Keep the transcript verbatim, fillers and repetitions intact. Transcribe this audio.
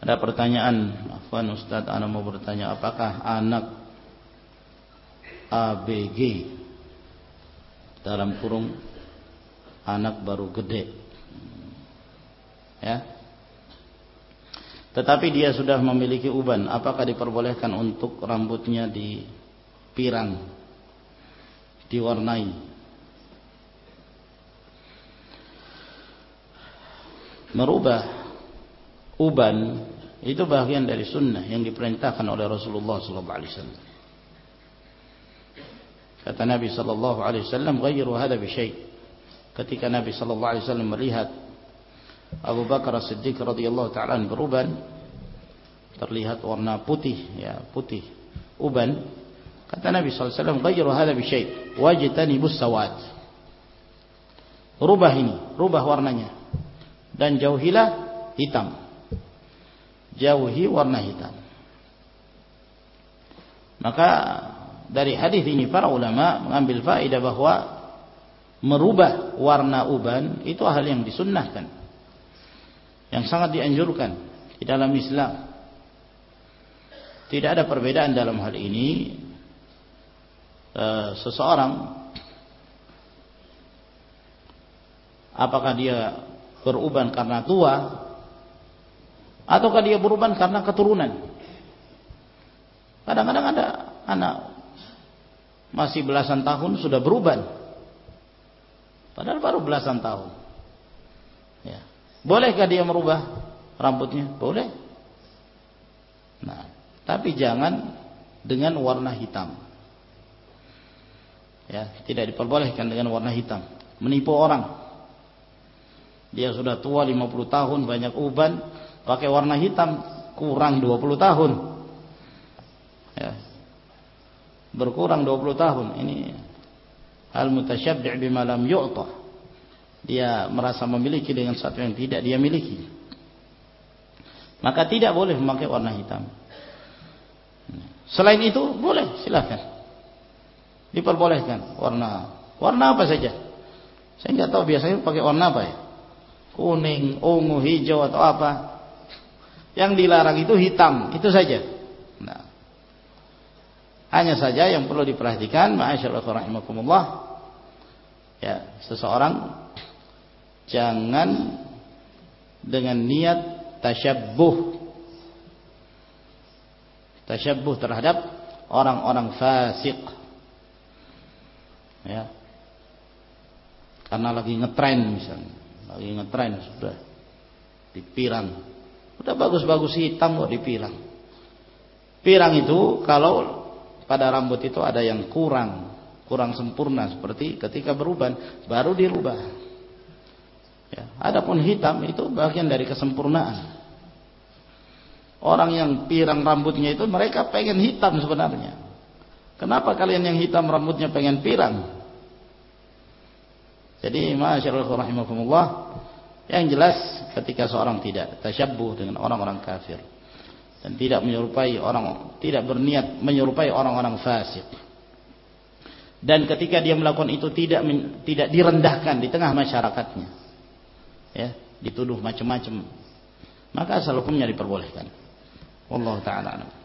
Ada pertanyaan, Afwan Ustaz, ana mau bertanya, apakah anak A B G dalam kurung anak baru gede, ya, tetapi dia sudah memiliki uban, apakah diperbolehkan untuk rambutnya dipirang, diwarnai? Merubah uban itu bagian dari sunnah yang diperintahkan oleh Rasulullah sallallahu alaihi wasallam. Kata Nabi sallallahu alaihi wasallam, "Ghayyiru hadha bi syai'." Ketika Nabi sallallahu alaihi wasallam melihat Abu Bakar As-Siddiq radhiyallahu ta'ala beruban, terlihat warna putih, ya, putih uban, kata Nabi sallallahu alaihi wasallam, "Ghayyiru hadha bi syai' wajtanibus sawad." Rubah ini, rubah warnanya, dan jauhilah hitam. Jauhi warna hitam. Maka dari hadis ini para ulama mengambil faedah bahwa merubah warna uban itu hal yang disunnahkan, yang sangat dianjurkan di dalam Islam. Tidak ada perbedaan dalam hal ini. E, seseorang apakah dia beruban karena tua ataukah dia beruban karena keturunan. Kadang-kadang ada anak masih belasan tahun sudah beruban, padahal baru belasan tahun, ya. Bolehkah dia merubah rambutnya? Boleh. Nah, tapi jangan dengan warna hitam, ya, tidak diperbolehkan dengan warna hitam. Menipu orang, dia sudah tua lima puluh tahun, banyak uban, pakai warna hitam, kurang dua puluh tahun, ya, berkurang dua puluh tahun. Ini al mutasyabbi' bima lam yu'ta. Dia merasa memiliki dengan sesuatu yang tidak dia miliki. Maka tidak boleh memakai warna hitam. Selain itu boleh, silakan. Diperbolehkan warna warna apa saja. Saya nggak tahu biasanya pakai warna apa ya. Kuning, ungu, hijau atau apa. Yang dilarang itu hitam, itu saja. Nah, hanya saja yang perlu diperhatikan, ma'asyiral rahimakumullah, ya, seseorang jangan dengan niat tasyabbuh, tasyabbuh terhadap orang-orang fasik, ya, karena lagi ngetren misalnya, lagi ngetren sudah dipirang, udah bagus-bagus hitam kok dipirang. Pirang itu kalau pada rambut itu ada yang kurang, kurang sempurna, seperti ketika beruban baru dirubah. Ya, adapun hitam itu bagian dari kesempurnaan. Orang yang pirang rambutnya itu mereka pengen hitam sebenarnya. Kenapa kalian yang hitam rambutnya pengen pirang? Jadi ma'asyiral rahimakumullah, yang jelas ketika seorang tidak tasyabbuh dengan orang-orang kafir dan tidak menyerupai orang, tidak berniat menyerupai orang-orang fasik, dan ketika dia melakukan itu tidak tidak direndahkan di tengah masyarakatnya, ya, dituduh macam-macam, maka asal hukumnya diperbolehkan. Wallahu ta'ala a'lam.